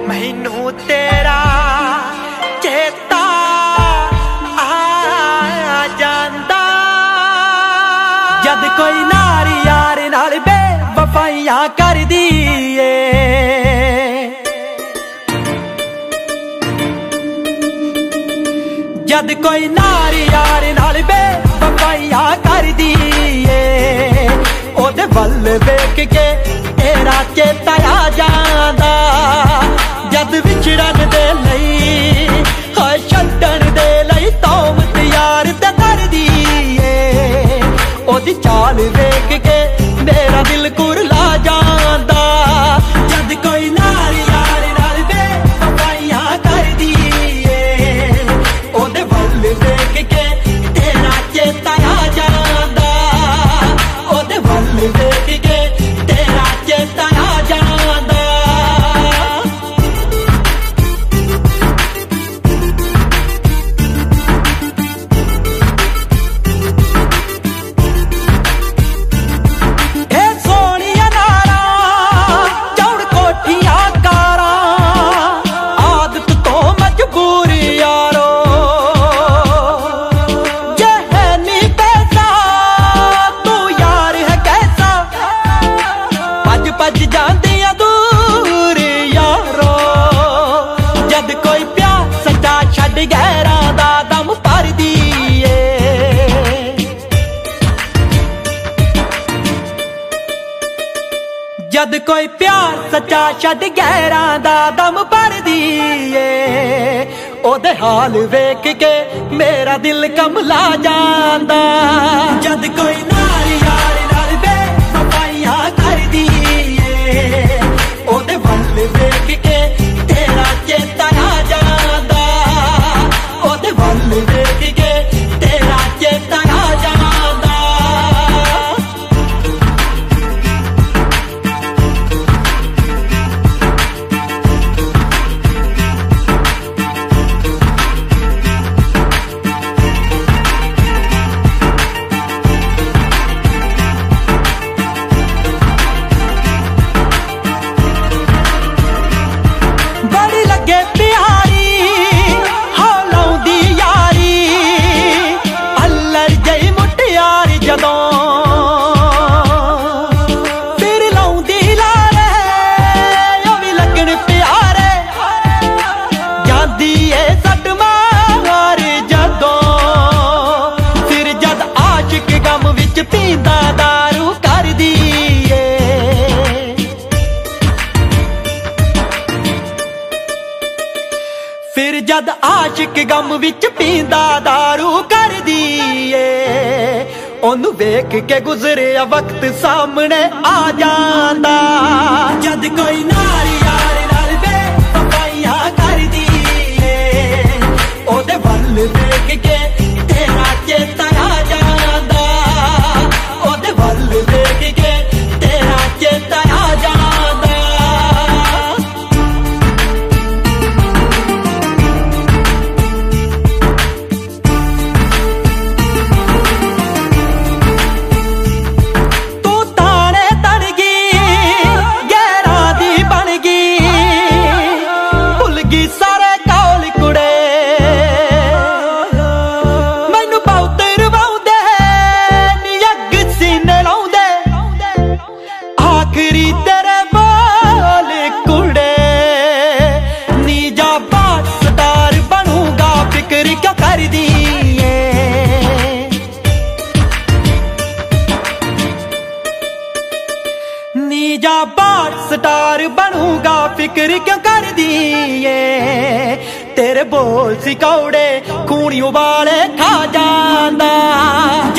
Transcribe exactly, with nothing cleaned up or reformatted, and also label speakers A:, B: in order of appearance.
A: मैनू तेरा चेता आ जांदा जद कोई नारी यार नाल बेवफाइयां कर दी जद कोई नारी यार नाल बेवफाइयां कर दी ओदे वल वेख के तेरा चेता आ जांदा जद विछड़न दे लई हाय छड्डन दे लई तौमत यार ते कर दी ओदी चाल वेख के मेरा दिल कुरला जांदा जद कोई नारी यार नाल बेवफाइयां कर दी ओदे वल वेख के तेरा चेता आ जांदा ओदे वल वेख के तेरा चेता आ जांदा जद कोई प्यार सच्चा छड़ गैरां दा दम भरदी ए ओदे हाल वेख के मेरा दिल कमला जांदा जद कोई नारी यार नाल बेवफाइयां करदी ए ओदे वल वेख के तेरा चेता आ जांदा ओदे वल वेख के तेरा चेता आ जांदा पींदा दारू कर दी फिर जद आशिक गम विच पींदा दारू कर दी ओनू वेख के गुजरिया वक्त सामने आ जांदा जद कोई नारी यार नाल बेवफाइयां कर दी ओदे वल वेख के तेरा चेता आ जांदा ओदे वल वेख के तेरा चेता आ जांदा तू ताने तन गई गैरां दी बन गई भुल गई सारे कौल कुड़े मैनू बहुत रवाउंदे नी अग सीने लाउंदे आखरी तेरे बोल कुड़े नी जा बात स्टार बनूंगा फिक्र क्यों कर दी नी जा बात स्टार बनूंगा फिक्र क्यों कर दी तेरे बोल सिकौड़े खूनी उबाले खा जांदा